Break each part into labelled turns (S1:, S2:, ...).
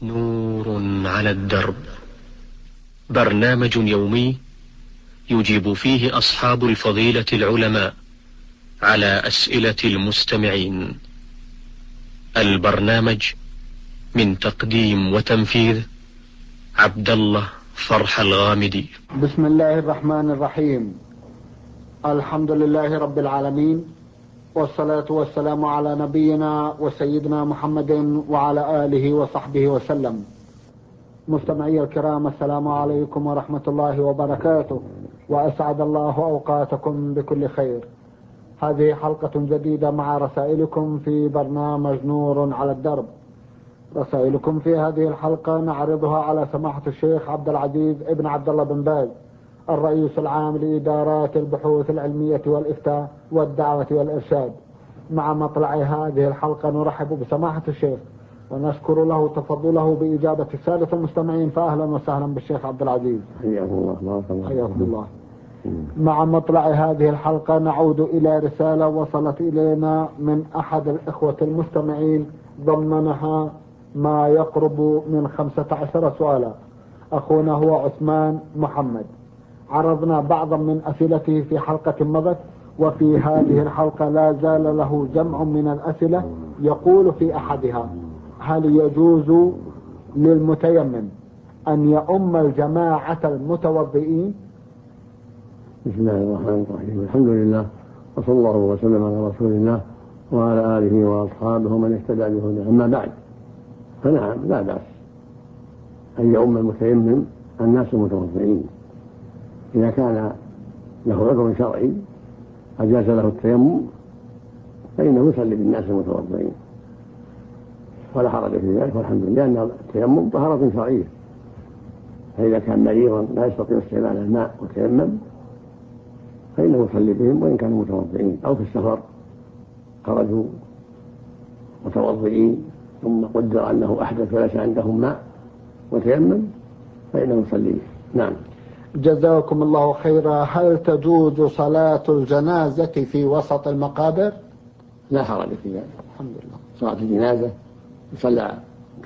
S1: نور على الدرب، برنامج يومي يجيب فيه أصحاب الفضيلة العلماء على أسئلة المستمعين. البرنامج من تقديم وتنفيذ عبد الله فرح الغامدي.
S2: بسم الله الرحمن الرحيم. الحمد لله رب العالمين، والصلاة والسلام على نبينا وسيدنا محمد وعلى آله وصحبه وسلم. مستمعي الكرام، السلام عليكم ورحمة الله وبركاته، وأسعد الله أوقاتكم بكل خير. هذه حلقة جديدة مع رسائلكم في برنامج نور على الدرب. رسائلكم في هذه الحلقة نعرضها على سماحة الشيخ عبد العزيز ابن عبد الله بن باز، الرئيس العام لإدارات البحوث العلمية والإفتاء والدعوة والإرشاد. مع مطلع هذه الحلقة نرحب بسماحة الشيخ ونشكر له تفضله بإجابة السادة المستمعين، فأهلا وسهلا بالشيخ عبد العزيز.
S3: حياكم الله.
S2: حياكم الله. مع مطلع هذه الحلقة نعود إلى رسالة وصلت إلينا من أحد الإخوة المستمعين ضمنها ما يقرب من 15 سؤالا. أخونا هو عثمان محمد. عرضنا بعضا من أسئلته في حلقة مضت، وفي هذه الحلقة لا زال له جمع من الأسئلة. يقول في أحدها: هل يجوز للمتيمم أن يؤم الجماعة المتوضئين؟
S3: بسم الله الرحمن الرحيم. الحمد لله، وصلى الله وسلم على رسول الله وعلى آله وأصحابه من اهتدى بهداه. أما بعد، فنعم لا بأس أن يؤم المتيمم الناس المتوضئين إذا كان له عذر شرعي أجاز له التيمم، فإنه يصلي بالناس المتوضئين ولا حرج في ذلك، والحمد لله، لأن التيمم طهارة شرعية. فإذا كان مريضا لا يستطيع استعمال الماء وتيمم فإنه يصلي بهم وإن كانوا متوضئين، أو في السفر خرجوا متوضئين ثم قدر أنه أحدث وليس عندهم ماء وتيمم فإنه يصلي به. نعم.
S2: جزاكم الله خيرا. هل تجوز صلاة الجنازة في وسط المقابر؟
S3: لا حرج في ذلك،
S2: الحمد لله.
S3: صلاة الجنازة يصلى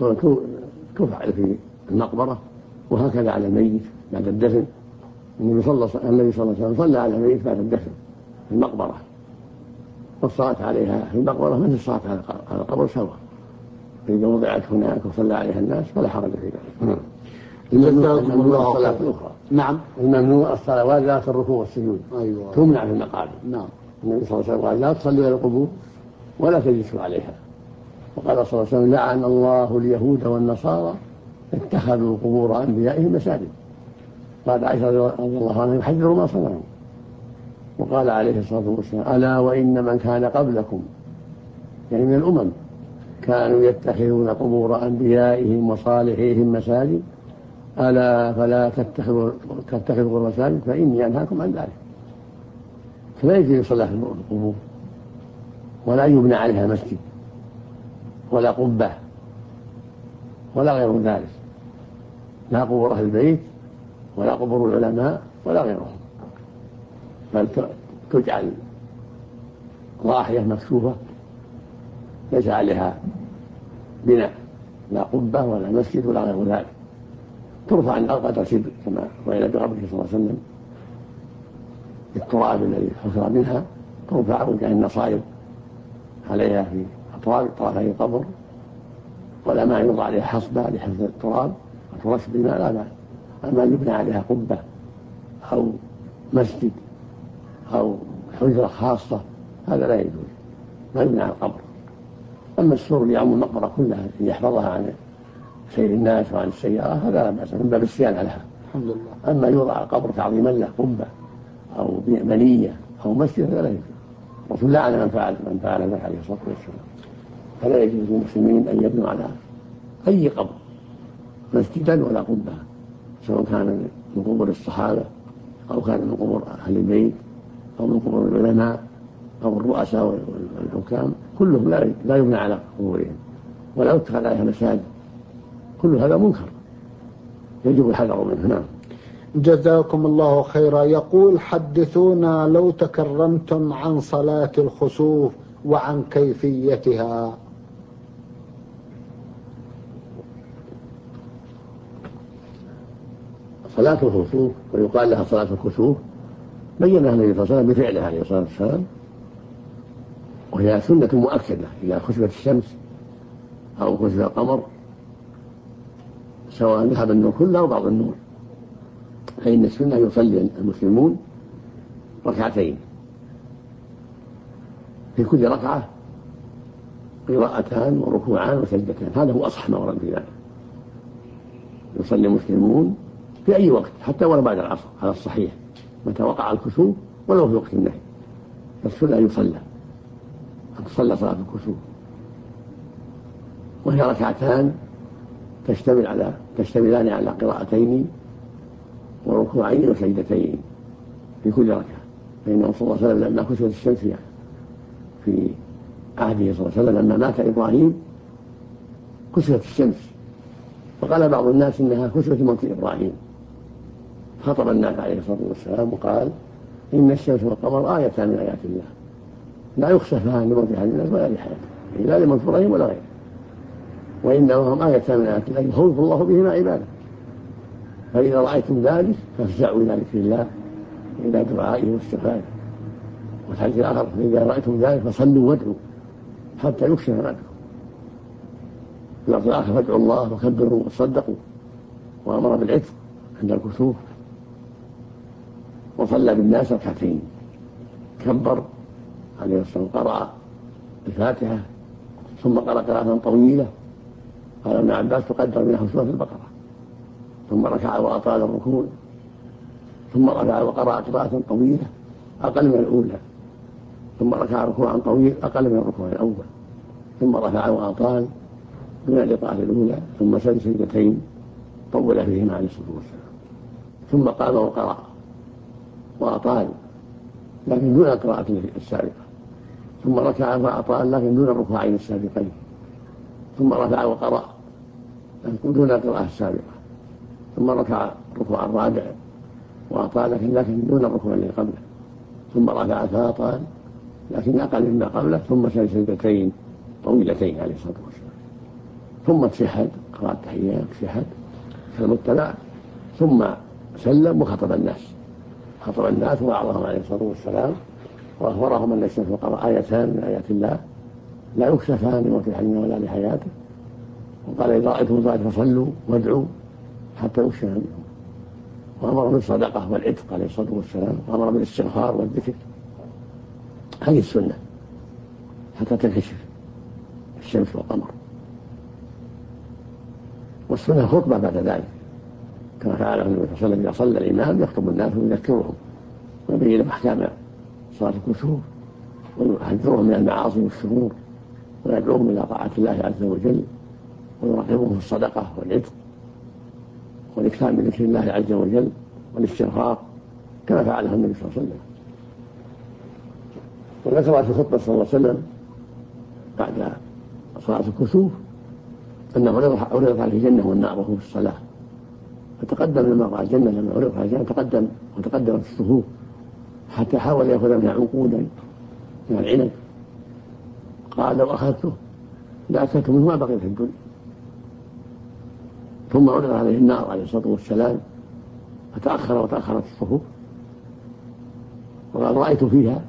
S3: تفعل في المقبرة، وهكذا على الميت بعد الدفن. النبي صلى الله عليه وسلم صلى على الميت بعد الدفن في المقبرة، والصلاة عليها في المقبرة مثل الصلاة على القبر سواء، فإذا وضعت هناك وصلى عليها الناس فلا حرج في ذلك.
S2: جزاكم الله خيرا.
S3: الأخرى.
S2: نعم.
S3: الممنوع الصلوات ذات الركوع والسجود.
S2: أيوة.
S3: تمنع في المقابر.
S2: نعم.
S3: النبي صلى الله عليه وسلم قال: لا تصلوا على القبور ولا تجلسوا عليها. وقال صلى الله عليه وسلم: لعن الله اليهود والنصارى اتخذوا قبور أنبيائهم مساجد. قال عائشة رضي الله عنها: يحذر ما صنعوا. وقال عليه الصلاة والسلام: ألا وإن من كان قبلكم، يعني من الأمم، كانوا يتخذون قبور أنبيائهم وصالحيهم مساجد، ألا فلا تتخذوا قبور مساجد فإني أنهاكم عن ذلك. فلا يجوز يصلى في القبور، ولا يبنى عليها مسجد ولا قبة ولا غير ذلك، لا قبور أهل البيت ولا قبور العلماء ولا غيرهم، بل تجعل ضاحية مكشوفة ليس عليها بناء، لا قبة ولا مسجد ولا غير ذلك، ترفع عن قدر شبر كما وإلى بقبره صلى الله عليه وسلم. التراب الذي حفر منها ترفع وكأن النصائب عليها في أطراف طرفي القبر، ولا ما يوضع عليها حصبة لحفظ التراب وترش بماء، لا بأس. أما يبنى عليها قبة أو مسجد أو حجرة خاصة هذا لا يجوز، ما يبنى على القبر. أما السور اللي يعم المقبرة كلها يحفظها عن سير الناس وعن السيارة هذا لا بأس، من باب الصيانة لها.
S2: الحمد لله.
S3: أما يوضع على القبر تعظيما له قبة أو بنية أو مسجد هذا لا يجوز. الرسول لعن من فعل ذلك عليه الصلاة والسلام. فلا يجوز للمسلمين أن يبنوا على أي قبر مسجدا ولا قبة، سواء كان من قبور الصحابة أو كان من قبور أهل البيت أو من قبور العلماء أو الرؤساء والحكام، كلهم لا يبنى على قبورهم ولا يتخذ عليها مساجد، كل هذا منكر يجب الحذر منه. نعم.
S2: جزاكم الله خيرا. يقول: حدثونا لو تكرمتم عن صلاة الخسوف وعن كيفيتها.
S3: صلاة الخسوف ويقال لها صلاة الكسوف بينها النبي صلى الله عليه وسلم بفعله عليه الصلاة والسلام، وهي سنة مؤكدة إذا خسفت الشمس أو خسف القمر سواء ذهب النور كله أو بعض النور، فإن السنة يصلي المسلمون ركعتين في كل ركعة قراءتان وركوعان وسجدتان، هذا هو أصح ما ورد في ذلك. يصلي المسلمون في أي وقت حتى ولو بعد العصر على الصحيح متى وقع الكسوف ولو في وقت النهي، فالسنة يصلى تصلى صلاة الكسوف، وهي ركعتان تشتملان على قراءتين وركوعين وسجدتين في كل ركعة. فإنه صلى الله عليه وسلم لما كسفت الشمس في عهده صلى الله عليه وسلم لما مات إبراهيم كسفت الشمس، فقال بعض الناس إنها كسفت موت إبراهيم، خطب الناس عليه الصلاة والسلام وقال إن الشمس والقمر آيتان من آيات الله لا يخسفان لموت أحد الناس ولا لحياته، لا لموت إبراهيم ولا غيره، وإنما هم آيتان من آيات الله يخوف الله بهما عباده، فإذا رأيتم ذلك فافزعوا إلى ذكر الله إلى دعائه واستغفاره. والحديث الآخر فإذا رأيتم ذلك فصلوا وادعوا حتى يكشف ما بكم. في الوقت الآخر فادعوا الله وكبروا وصدقوا، وأمر بالعتق عند الكسوف، وصلى بالناس ركعتين، كبر عليه الصلاة والسلام، قرأ الفاتحة ثم قرأ قراءة طويلة قال ابن عباس تقدر منها سورة البقرة، ثم ركع وأطال الركوع، ثم ركع وقرأ قراءة طويلة أقل من الأولى، ثم ركع ركوعا طويل أقل من الركوع الأول، ثم ركع وأطال دون الإطالة الأولى، ثم سجد سجدتين طول فيهما عليه الصلاة والسلام، ثم قام وقرأ وأطال لكن دون القراءة السابقة، ثم ركع وأطال لكن دون الركوعين السابقين، ثم ركع وقرأ دون القراءة السابقة، ثم ركع الركوع الرابع وأطال لكن دون الركوع الذي قبله، ثم ركع فأطال لكن أقل مما قبله، ثم سجد سجدتين طويلتين عليه الصلاة والسلام، ثم تشهد قراءة التحيات تشهد كالمتبع، ثم سلم وخطب الناس ووعظهم عليه الصلاة والسلام وأخبرهم أن الشمس والقمر آيتان من آيات الله لا يكسفان لموت أحد ولا لحياته، وقال إذا رأيتم ذلك فصلوا وادعوا حتى يكشف منهم، وأمر بالصدقة والعتق عليه الصلاة والسلام، وأمر بالاستغفار والذكر. هذه السنة حتى تنكشف الشمس والقمر. والسنة خطبة بعد ذلك كما فعله النبي صلى الله عليه وسلم إذا صلى الإمام يخطب الناس ويذكرهم ويبين أحكام صلاة الكسوف ويحذرهم من المعاصي والشرور ويدعوهم إلى طاعة الله عز وجل ويرغبهم في الصدقة والعتق والإكثار من ذكر الله عز وجل والاستغفار كما فعله النبي صلى الله عليه وسلم. وذكر في الخطبة صلى الله عليه وسلم بعد صلاة الكسوف أنه عرضت عليه الجنة والنار وهو في الصلاة، فتقدم لما رأى الجنة لما عرضت على الجنة وتقدمت الصفوف حتى حاول يأخذ منها عنقودا من العنب، قال لو أخذته لأكلت منه ما بقي في الدنيا. ثم عرض عليه النار عليه الصلاة والسلام وتأخرت الصفوف، وقال رأيت فيها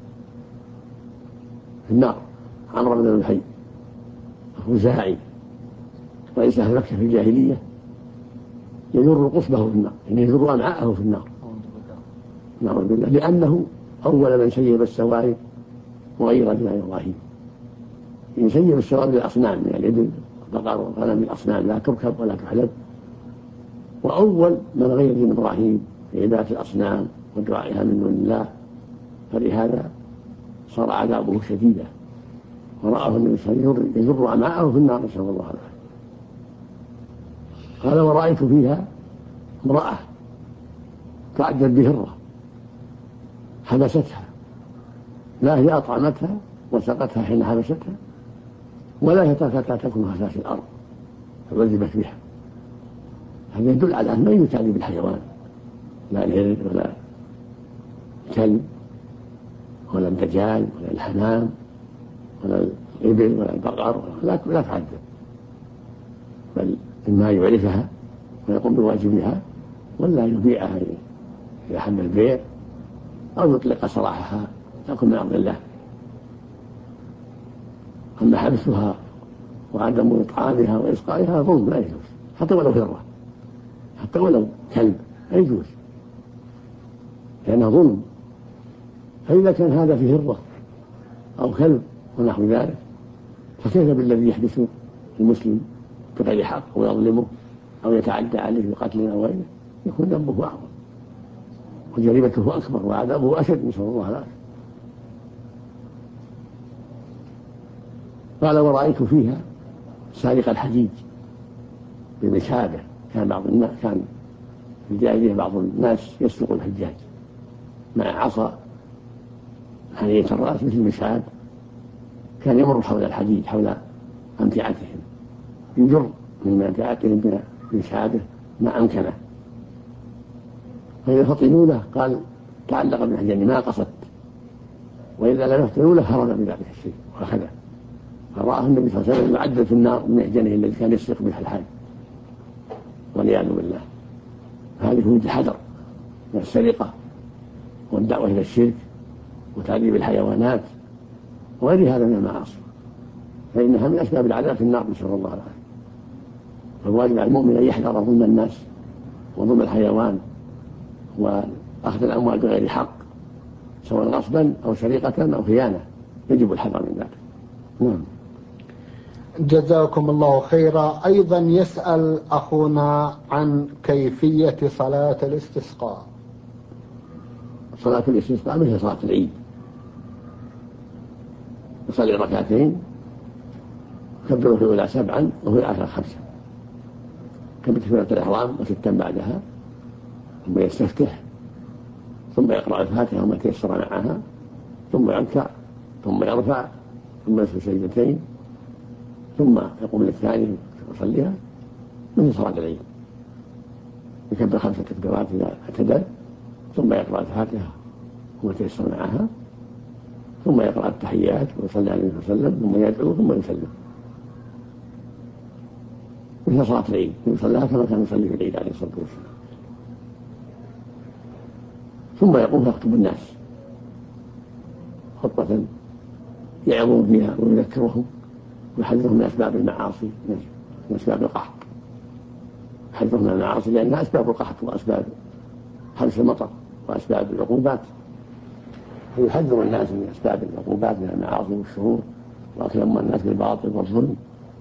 S3: في النار عمرو بن الحي خزاعي رئيس أهل مكة في الجاهلية يجر قصبه في النار، يعني يجر أمعاءه في النار نعوذ بالله، لأنه أول من شيب السوائب وغير دماء إبراهيم. يشيب السوائب للأصنام من الإبل والبقر والغنم الأصنام لا تركب ولا تحلب، وأول من غير دين إبراهيم في عبادة الأصنام ودعائها من دون الله، فلهذا صار عذابه شديدا، ورآه النبي صلى الله عليه وسلم يجر أمعاءه في النار نسأل الله العافية. قال ورأيت فيها امرأة تعجب بهرة حبستها، لا هي أطعمتها وسقتها حين حبستها ولا هي تركتها تكون خفاف الأرض فعذبت بها. هذا يدل على أن من يتعذب بالحيوان، لا الهرد ولا الكلب ولا الدجال ولا الحمام ولا الإبل ولا البقر لا تعذب، بل إما يعرفها ويقوم بواجبها ولا يبيعها إذا حب البيع أو يطلق سراحها تكون من أرض الله. أما حبسها وعدم إطعامها وإسقائها ظلم لا يجوز، حتى ولو هرة، حتى ولو كلب لا يجوز، لأنه ظلم. فإذا كان هذا في هرة أو كلب ونحو ذلك، فكيف بالذي يحبس المسلم بغير حق ويظلمه أو يتعدى عليه بقتل أو غيره؟ يكون ذنبه أعظم وجريمته أكبر وعذابه أشد، نسأل الله العافية. قال ورأيت فيها سارق الحديد بمشابه. كان في الجاهلية بعض الناس يسرق الحجاج مع عصا حنية الرأس مثل المشاب، كان يمر حول الحديد حول أمتعتهم، يجر من أمتعتهم بمشابه ما أمكنه، فإذا فطنوا له قال تعلق بمحجني ما قصدت، وإذا لم يفطنوا له هرب بذلك الشيء وأخذه. فرآه النبي صلى الله عليه وسلم يعذب في النار بمحجنه الذي كان يسرق به الحاج والعياذ بالله. هذه هو الحذر من السرقة والدعوة إلى الشرك وتعذيب الحيوانات وغير هذا من المعاصي، فإنها من أسباب العذاب في النار، نسأل الله العافية. فالواجب على المؤمن أن يحذر ظلم الناس وظلم الحيوان وأخذ الأموال بغير حق، سواء غصبا أو سرقة أو خيانة، يجب الحذر من ذلك. نعم.
S2: جزاكم الله خيرا. أيضا يسأل أخونا عن كيفية صلاة الاستسقاء.
S3: صلاة الاستسقاء مثل صلاة العيد، يصلي ركعتين، كبر في الأولى 7 وفي الآخرة 5، كبر في الإحرام و6 بعدها، ثم يستفتح، ثم يقرأ الفاتحة وما تيسر معها، ثم يركع، ثم يرفع، ثم يسجد سجدتين، ثم يقوم للثاني ويصليها مثل صلاة العيد، يكبر 5 تكبيرات إذا اعتدل، ثم يقرأ الفاتحة وما تيسر معها، ثم يقرأ التحيات ويصلي عليه وسلم، ثم يدعو ثم يسلم مثل صلاة العيد، يصليها كما كان يصلي في العيد عليه الصلاة والسلام. ثم يقوم فيخطب الناس خطبة يعظهم بها ويذكرهم ويحذرهم من أسباب المعاصي، من أسباب القحط، يحذرهم من المعاصي لأنها أسباب القحط وأسباب حبس المطر وأسباب العقوبات، فيحذر الناس من أسباب العقوبات من المعاصي والشرور وأكل أموال الناس بالباطل والظلم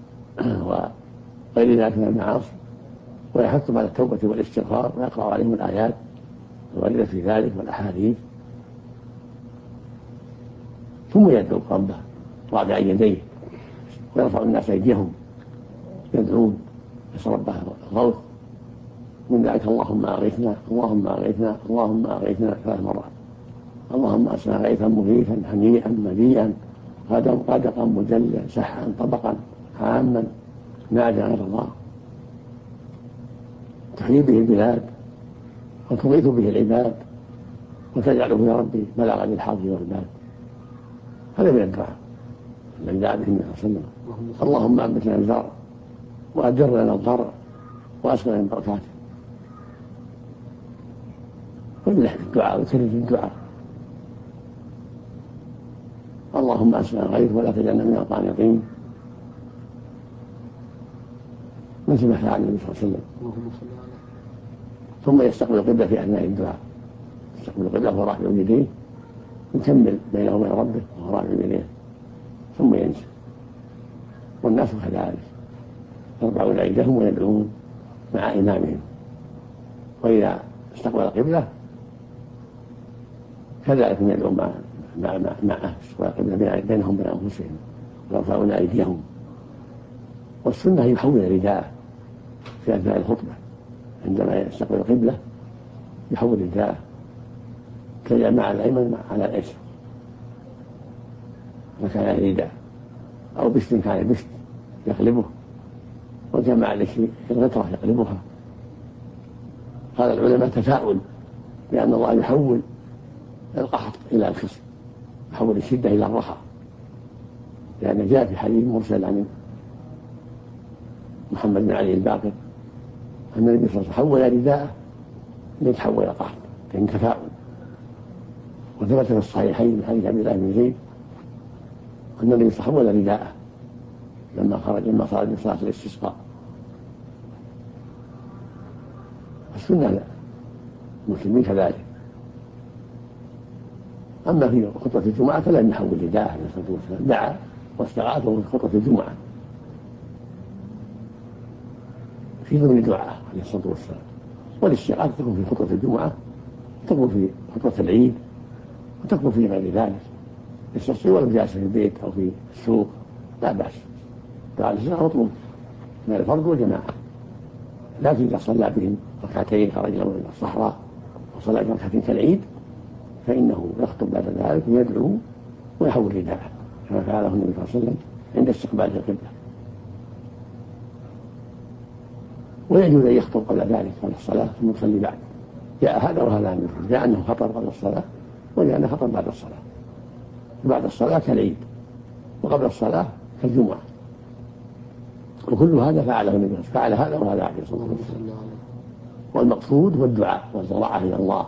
S3: وغير ذلك من المعاصي، ويحثهم على التوبة والاستغفار ويقرأ عليهم الآيات الواردة في ذلك والأحاديث، ثم يدعو ربه رافعا يديه ويرفع الناس أيديهم يدعون يسأل ربه الغوث، من ذلك اللهم أغثنا اللهم أغثنا اللهم أغثنا 3 مرات، اللهم أسقنا غيثا مغيثا هنيئا مليئا غدقا مجلا سحا طبقا عاما نادى غير الله، تحيي به البلاد وتغيث به العباد وتجعله يا ربي بلغ للحظ والباد. هذا من الدعاء الذي دعا به النبي صلى الله عليه وسلم. اللهم أنبتنا الزرع وأدر لنا الضرع وأسقنا من بركاته. ويلح الدعاء ويكرر الدعاء، اللهم أسقنا الغيث ولا تجعلنا من القانطين، مثل ما فعل النبي صلى الله عليه وسلم. ثم يستقبل القبلة في أثناء الدعاء، يستقبل القبلة وهو رافع يديه، يكمل بينه وبين ربه وهو رافع يديه، ثم ينزل، والناس كذلك يرفعون أيديهم ويدعون مع إمامهم، وإذا استقبل القبلة كذلك يدعون معه استقبال القبلة بينهم وبين أنفسهم ويرفعون أيديهم. والسنة يحول رداءه في أثناء الخطبة، عندما يستقبل القبلة يحول رداءه كان مع الأيمن على الأيسر وكان رداء، أو بشت كان بشت يقلبه، وكان مع الغطرة يقلبها. قال العلماء تفاؤل بأن الله يحول القحط إلى الخصم، يحول الشدة إلى الرخاء، لأن جاء في حديث مرسل عن محمد بن علي الباقر أن النبي صلى الله عليه وسلم حول رداءه ليتحول قحط كان تفاؤل. وثبت في الصحيحين من حديث عبد الله بن زيد أن النبي تحول رداءه لما خرج من صلاة الاستسقاء. السنة المسلمين كذلك. أما في خطبة الجمعة فلم يحول رداءه عليه الصلاة والسلام، دعا واستغاثه في خطبة الجمعة في ضمن دعاءه عليه الصلاة والسلام. والاستغاثة تكون في خطبة الجمعة، تكون في خطبة العيد، وتكون في غير ذلك. يستطيع ولو جالس في البيت أو في السوق لا بأس. دعاء الاستغاثة مطلوب من الفرد والجماعة، لكن إذا صلى بهم ركعتين خرج إلى الصحراء وصلى ركعتين كالعيد فإنه يخطب بعد ذلك ويدعو ويحول رداءه كما فعله النبي صلى الله عليه وسلم عند استقبال القبلة. ويجوز أن يخطب قبل ذلك قبل الصلاة ثم يصلي بعد. جاء هذا وهذا عنه، جاء أنه خطب قبل الصلاة وجاء أنه خطب بعد الصلاة. بعد الصلاة كالعيد وقبل الصلاة كالجمعة، وكل هذا فعله النبي فعل هذا وهذا عليه الصلاة والسلام. والمقصود هو الدعاء والضراعة إلى الله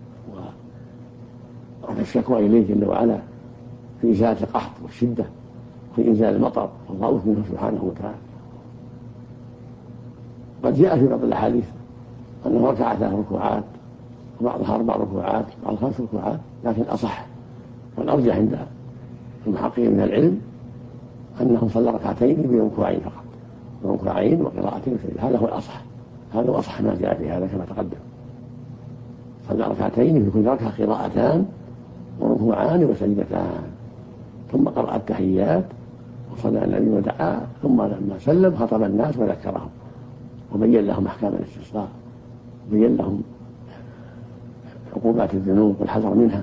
S3: والشكوى إليه جل وعلا في إزالة القحط والشدة وفي إنزال المطر والخوف منه سبحانه وتعالى. قد جاء في بعض الأحاديث أنه ركع 3 ركوعات وبعضها 4 ركوعات وبعضها 5 ركوعات، لكن أصح والأرجح عند المحققين من العلم أنه صلى ركعتين بركوعين فقط، بركوعين وقراءتين. هذا هو الأصح، هذا هو أصح ما جاء في هذا كما تقدم. صلى ركعتين في كل ركعة قراءتان وركوعان وسجدتان، ثم قرأ التحيات وصلى النبي ودعا، ثم لما سلم خطب الناس وذكرهم وبين لهم أحكام الاستسقاء وبين لهم عقوبات الذنوب والحذر منها،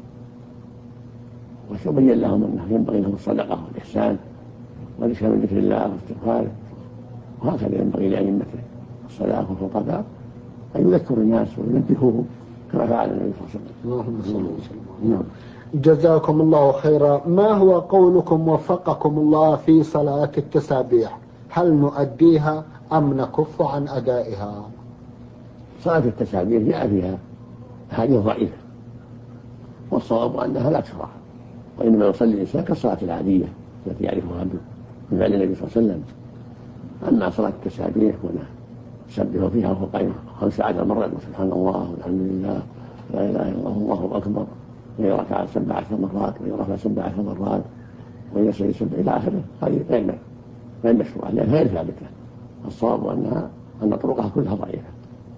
S3: وبين لهم أنه ينبغي لهم الصدقة والإحسان والإكثار من ذكر الله واستغفاره. وهكذا ينبغي لأئمة الصلاة والخطباء أن يذكروا الناس وينبهوهم كما فعل النبي صلى الله عليه وسلم.
S2: جزاكم الله خيرا. ما هو قولكم وفقكم الله في صلاة التسابيح؟ هل نؤديها أم نكف عن أدائها؟
S3: صلاة التسابيح جاء فيها أحاديث ضعيفة، والصواب أنها لا تشرع، وإنما يصلي الإنسان كالصلاة العادية التي يعرفها من فعل النبي صلى الله عليه وسلم. أما صلاة التسابيح ونسبح فيها وهو قائم 15 مرة سبحان الله والحمد لله لا إله إلا الله والله أكبر، وإذا ركع 17 مرات وإذا رفع 17 مرات وإذا سجد 7 إلى آخره، هذه غير مشروعة لأنها غير ثابتة. الصواب أن طرقها كلها ضعيفة.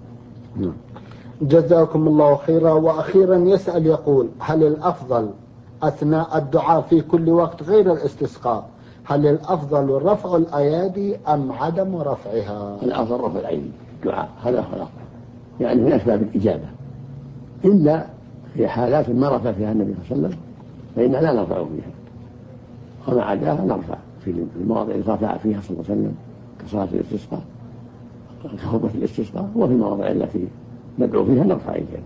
S2: جزاكم الله خيرا. وأخيرا يسأل يقول: هل الأفضل أثناء الدعاء في كل وقت غير الاستسقاء هل الأفضل رفع الأيادي أم عدم رفعها؟
S3: الأفضل رفع الأيدي الدعاء، هذا هو الأفضل، يعني من أسباب الإجابة، إلا في حالات ما رفع فيها النبي صلى الله عليه وسلم فإننا لا نرفع فيها، وما عداها نرفع في المواضع التي رفع فيها صلى الله عليه وسلم كصلاة الاستسقاء كخطبة الاستسقاء، وفي المواضع التي ندعو فيها نرفع أيدينا.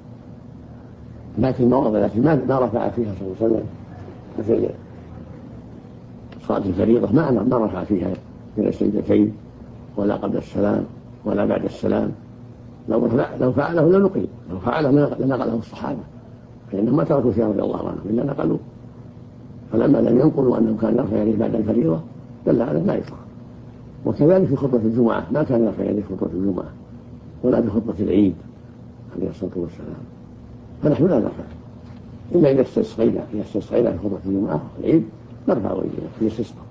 S3: لكن المواضع التي ما رفع فيها صلى الله عليه وسلم مثل صلاة الفريضة ما رفع فيها من السجدتين ولا قبل السلام ولا بعد السلام، لو فعله لنقل، لو فعله لنقله الصحابة، فإنهم ما تركوا شيئا رضي الله عنهم إلا نقلوا، فلما لم ينقلوا أنه كان يرفع يديه بعد الفريضة دل على لا يشرع. وكذلك في خطبة الجمعة ما كان يرفع يديه في خطبة الجمعة ولا في خطبة العيد عليه الصلاة والسلام، فنحن لا نرفع إلا إذا استسقينا في خطبة الجمعة والعيد نرفع أيدينا في الاستسقاء.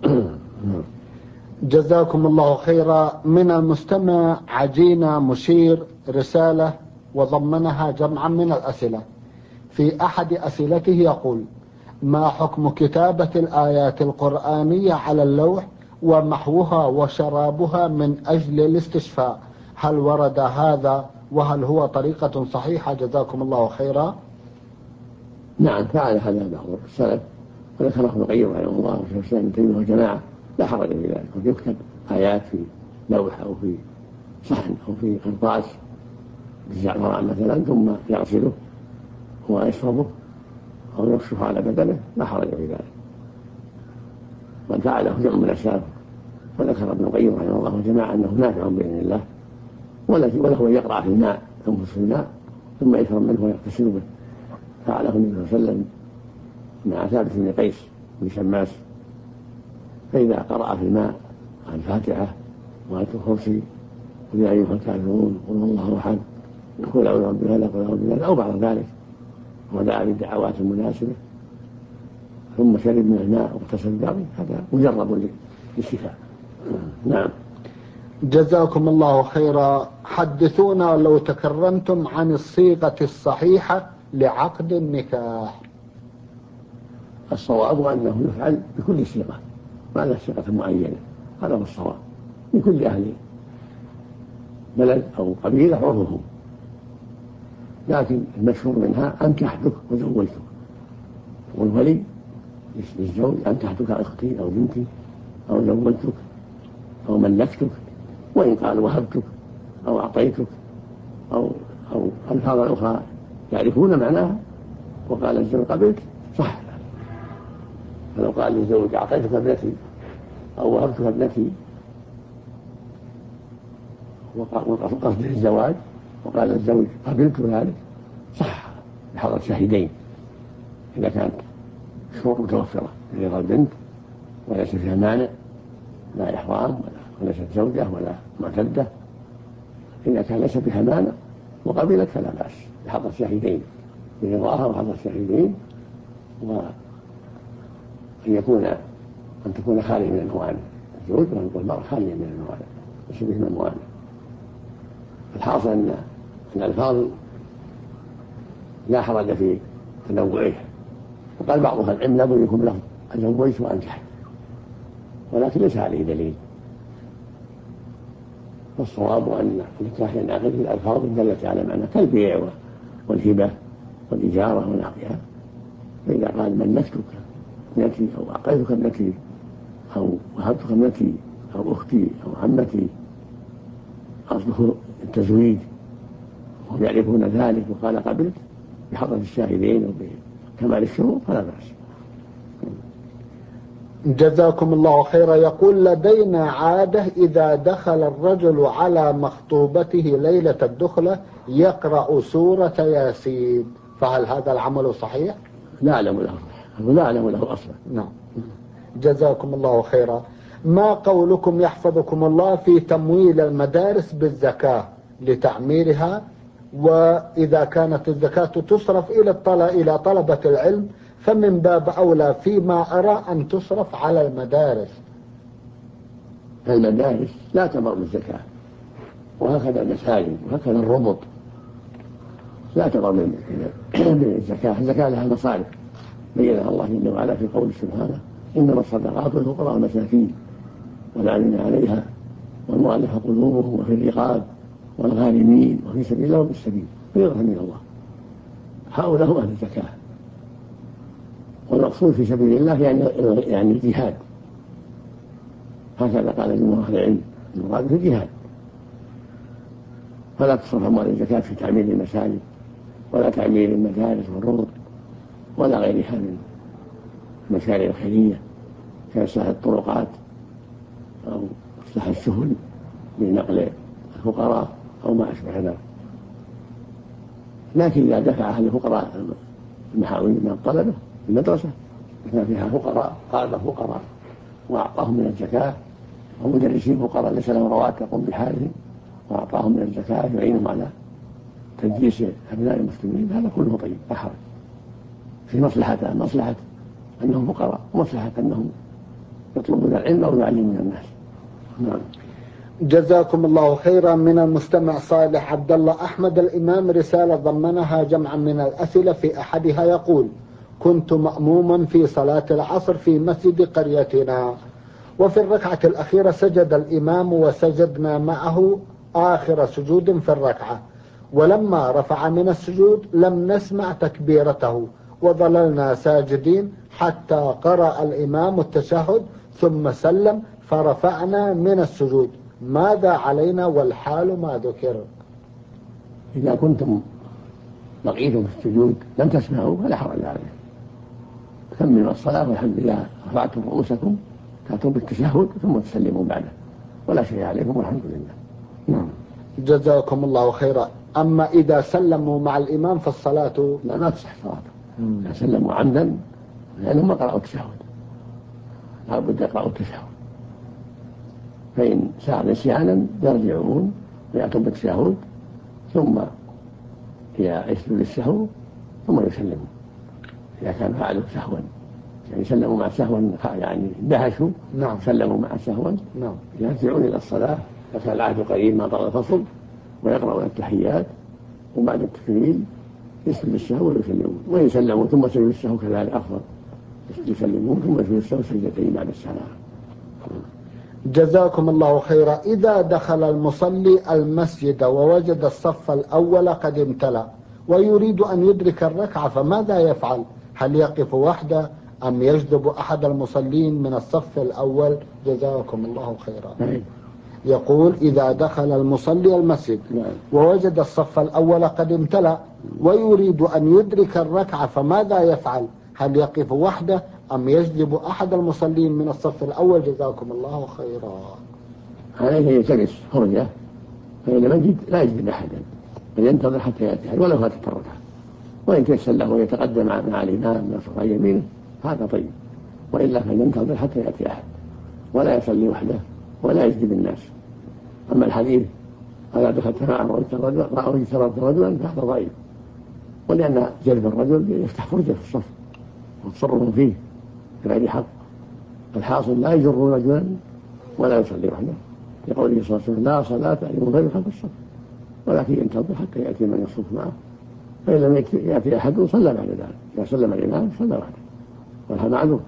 S2: جزاكم الله خيرا. من المستمع عجينة مشير رسالة وضمنها جمعا من الأسئلة. في أحد أسئلته يقول: ما حكم كتابة الآيات القرآنية على اللوح ومحوها وشرابها من أجل الاستشفاء؟ هل ورد هذا وهل هو طريقة صحيحة؟ جزاكم الله خيرا.
S3: نعم، فعل هذا بعض السلف وذكره ابن القيم رحمه الله وشيخ الإسلام ابن تيمية وجماعة، لا حرج في ذلك، قد يكتب آيات في لوح أو في صحن أو في قرطاس بالزعفران مثلا ثم يغسله ويشربه أو يرشه على بدنه، لا حرج في ذلك، بل فعله جمع من السلف، وذكر ابن القيم رحمه الله وجماعة أنه نافع بإذن الله، وله يقرأ في الماء ينفس في الماء ثم يشرب منه ويغتسل به. فعله النبي صلى الله عليه وسلم مع ثابت بن قيس بن شماس. فإذا قرأ في الماء الفاتحة وآية الكرسي قل يا أيها الكافرون قل الله أحد قل أعوذ برب الفلق قل أعوذ بالله أو بعد ذلك ودعا بالدعوات المناسبة ثم شرب من الماء واغتسل ببعضه هذا مجرد للشفاء. نعم.
S2: جزاكم الله خيرا. حدثونا لو تكرمتم عن الصيغة الصحيحة لعقد النكاح.
S3: الصواب أنه يفعل بكل صيغة ما له صيغة معينة، هذا هو الصواب، من كل أهل بلد أو قبيلة عرفهم، لكن المشهور منها أنكحتك وزوجتك، والولي للزوج أنكحتك أختي أو بنتي أو زوجتك أو ملكتك، وإن قال وهبتك أو أعطيتك أو ألفاظا أخرى يعرفون معناها وقال الزوج قبلت صح. فلو قال للزوج أعطيتك ابنتي أو وهبتك ابنتي وقصد الزواج وقال الزوج قبلت ذلك صح بحضرة شاهدين إذا كانت الشروط متوفرة لرضا البنت وليس فيها مانع لا إحرام وليست زوجة ولا معتدة. إذا كان ليس فيها مانع وقبلت فلا بأس بحضرة شاهدين برضاها وحضرة شاهدين، أن تكون خالية من الموانع، الزوج والمرأة خالية من الموانع ليس بهما الموانع. الحاصل أن الألفاظ لا حرج في تنوعها، وقال بعضها العلم لا بد يكون لفظ أزوجت وأنكحت، ولكن ليس عليه دليل. والصواب أن النكاح ينعقد بالألفاظ الدالة على معنى كالبيع والهبة والإجارة ونحوها. فإذا قال ملكتك ابنتي أو أعطيتك ابنتي أو وهبتك ابنتي أو أختي أو عمتي قصده التزويج وهم يعرفون ذلك وقال قبلت بحضرة الشاهدين وبكمال الشروط فلا بأس.
S2: جزاكم الله خيرا. يقول لدينا عادة إذا دخل الرجل على مخطوبته ليلة الدخلة يقرأ سورة ياسين، فهل هذا العمل صحيح؟
S3: لا أعلم له أصلا.
S2: نعم. جزاكم الله خيرا. ما قولكم يحفظكم الله في تمويل المدارس بالزكاة لتعميرها، وإذا كانت الزكاة تصرف إلى طلبة العلم فمن باب أولى فيما أرى أن تصرف على المدارس.
S3: المدارس لا تمر بالزكاة، وهكذا المساجد وهكذا الربط لا تمر بالزكاة. الزكاة لها مصارف بينها الله جل وعلا في قوله سبحانه إنما الصدقات للفقراء والمساكين والعاملين عليها والمؤلفة قلوبهم وفي الرقاب والغارمين وفي سبيل الله وفي السبيل فريضة من الله. هؤلاء هم أهل الزكاة، والمقصود في سبيل الله يعني الجهاد، هكذا قال جمهور أهل العلم المراد في الجهاد. فلا تصرف أموال الزكاة في تعمير المساجد ولا تعمير المدارس والروض ولا غيرها من المشاريع الخيرية كإصلاح الطرقات أو إصلاح السفن لنقل الفقراء أو ما أشبه ذلك. لكن إذا دفع أهل الفقراء المحاوين من الطلبة في المدرسة كان فيها فقراء طلبة فقراء وأعطاهم من الزكاة، ومدرسين فقراء ليس لهم رواتب يقوم بحالهم وأعطاهم من الزكاة يعينهم على تدريس أبناء المسلمين، هذا كله طيب لا حرج في مصلحة أنهم فقراء ومصلحة أنهم يطلبون العلم أو يعلمون الناس. نعم.
S2: جزاكم الله خيرا. من المستمع صالح عبد الله أحمد الإمام رسالة ضمنها جمعا من الأسئلة، في أحدها يقول: كنت مأموما في صلاة العصر في مسجد قريتنا، وفي الركعة الأخيرة سجد الإمام وسجدنا معه آخر سجود في الركعة، ولما رفع من السجود لم نسمع تكبيرته وظللنا ساجدين حتى قرأ الإمام التشهد ثم سلم فرفعنا من السجود، ماذا علينا والحال ما ذكر؟
S3: إذا كنتم بقيتم في السجود لم تسمعوا فلا حرج عليكم، كملوا الصلاة والحمد لله، رفعتم رؤوسكم تأتون بالتشهد ثم تسلموا بعده ولا شيء عليكم والحمد لله. نعم.
S2: جزاكم الله خيرا. أما إذا سلموا مع الإمام فالصلاة
S3: لا تصح صلاته. إذا سلموا عمدا لأنهم ما قرأوا التشهد، لا بد يقرأوا التشهد، فإن سار نسيانا يرجعون ويأتون بالتشهد ثم يسجدوا للسهو ثم يسلموا إذا كان فعلوا سهوا، يعني سلموا مع سهوا يعني دهشوا.
S2: نعم.
S3: سلموا مع سهوا.
S2: نعم.
S3: يرجعون إلى الصلاة فكان العهد قريب ما طال الفصل، ويقرأون التحيات وبعد التكبير يسجد للسهو ويسلمون، ويسلموا ثم سجد للسهو كذلك أفضل، يسلمون ثم سجد للسهو سجدتين بعد السلام.
S2: جزاكم الله خيرا. إذا دخل المصلي المسجد ووجد الصف الأول قد امتلأ ويريد أن يدرك الركعة فماذا يفعل؟ هل يقف وحده أم يجذب أحد المصلين من الصف الأول؟ جزاكم الله خيرا. يقول إذا دخل المصلي المسجد ووجد الصف الأول قد امتلأ ويريد أن يدرك الركعة فماذا يفعل؟ هل يقف وحده أم يجذب أحد المصلين من الصف الأول؟ جزاكم الله خيرا.
S3: عليه يلتمس فرجة، فإن لم يجد لا يجذب أحدا، بل ينتظر حتى يأتي ولو فاتت الركعة، وإن تيسر له ويتقدم مع الإمام من صف يمينه هذا طيب، وإلا فلينتظر حتى يأتي أحد ولا يصلي وحده ولا يجذب الناس. أما الحديث ألا دخلت معه وجدت رجلا فهذا ضعيف، ولأن جذب الرجل يفتح فرجة في الصف وتصرف فيه بغير حق. الحاصل لا يجر رجلا ولا يصلي وحده، يقول صلى الله عليه وسلم لا صلاة لمن خلف الصف، ولكن ينتظر حتى يأتي من يصف معه، فإن لم يأتي أحد صلى بعد ذلك، إذا سلم الإمام صلى وحده وهذا معلوم.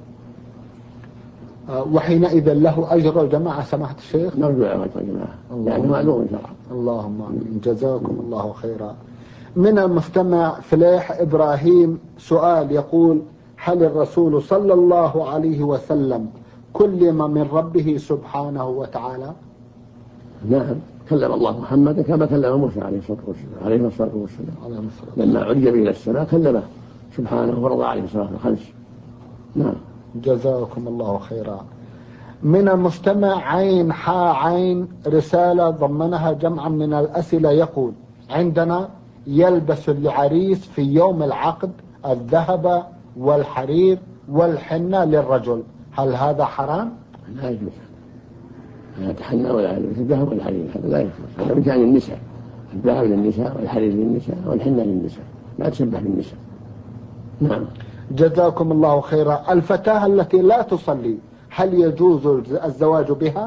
S2: وحينئذ له أجر الجماعة سماحة الشيخ؟
S3: نرجو أجر الجماعة يعني معلوم إن شاء الله.
S2: اللهم آمين. جزاكم الله خيرا. من المستمع فليح إبراهيم سؤال يقول: هل الرسول صلى الله عليه وسلم كلم من ربه سبحانه وتعالى؟
S3: نعم، كلم الله محمدا كما كلم موسى عليه الصلاة والسلام لما عرج به إلى السماء كلمه سبحانه ورضى عليه الصلاة الخمس. نعم.
S2: جزاكم الله خيرا. من المستمع عين حا عين رسالة ضمنها جمعا من الأسئلة يقول: عندنا يلبس العريس في يوم العقد الذهب والحرير والحنة للرجل، هل هذا حرام؟
S3: لا يجوز، لا يتحنى ولا يلبس الذهب والحرير، هذا لا يجوز، هذا من شأن النساء، الذهب للنساء والحرير للنساء والحنة للنساء، لا تشبه بالنساء. نعم.
S2: جزاكم الله خيرا. الفتاة التي لا تصلي هل يجوز الزواج بها؟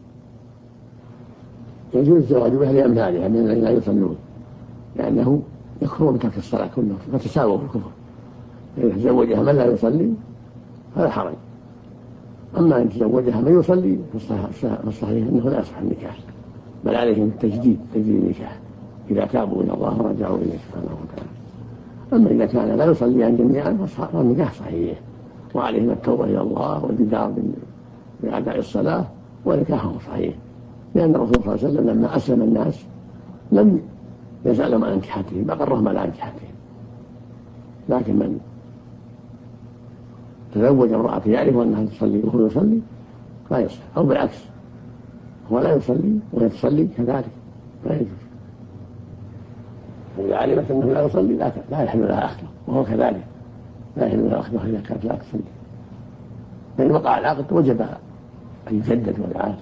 S3: يجوز الزواج بها لأمثالها من الذين لا يصلون، لأنه يكفرون بترك الصلاة كله فتساووا في الكفر. إذا تزوجها من لا يصلي هذا حرج، أما أن تزوجها من يصلي فالصحيح أنه لا يصح النكاح، بل عليهم تجديد النكاح إذا تابوا إلى الله ورجعوا إليه سبحانه وتعالى. أما إذا كان لا يصليان جميعا فالنكاح صحيح، وعليهم التوبة إلى الله والجدار بأداء الصلاة ونكاحهم صحيح، لأن الرسول صلى الله عليه وسلم لما أسلم الناس لم يسألهم عن انكحتهم، أقرهم على انكحتهم. لكن من تزوج امرأة يعرف أنها تصلي وهو يصلي لا يصح، أو بالعكس هو لا يصلي وهي تصلي كذلك لا يجوز. فإذا علمت أنه لا يصلي لا يحل لها أخته، وهو كذلك لا يحل لها أخته إذا كانت لا تصلي. فإن وقع العقد وجب أن يجدد والعاد.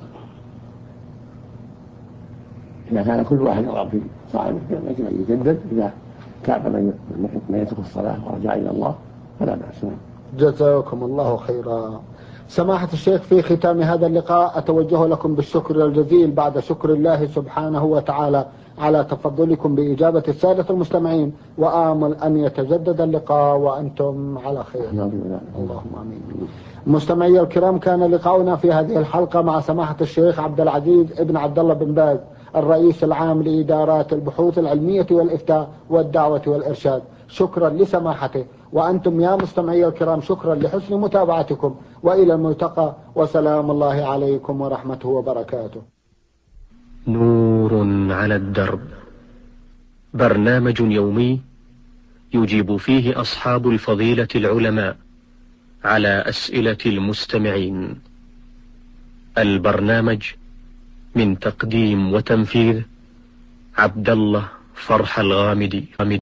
S3: إذا كان كل واحد يرغب في صاحبه يجب أن يجدد إذا تاب من يترك الصلاة ورجع إلى الله فلا بأس.
S2: جزاكم الله خيرا. سماحة الشيخ، في ختام هذا اللقاء أتوجه لكم بالشكر الجزيل بعد شكر الله سبحانه وتعالى على تفضلكم بإجابة السادة المستمعين، وآمل أن يتجدد اللقاء وأنتم على خير. اللهم آمين. مستمعي الكرام، كان لقاؤنا في هذه الحلقة مع سماحة الشيخ عبد العزيز ابن عبد الله بن باز، الرئيس العام لإدارات البحوث العلمية والإفتاء والدعوة والإرشاد. شكرا لسماحته، وأنتم يا مستمعي الكرام شكرا لحسن متابعتكم، وإلى الملتقى، وسلام الله عليكم ورحمته وبركاته.
S1: نور على الدرب، برنامج يومي يجيب فيه أصحاب الفضيلة العلماء على أسئلة المستمعين. البرنامج من تقديم وتنفيذ عبد الله فرح الغامدي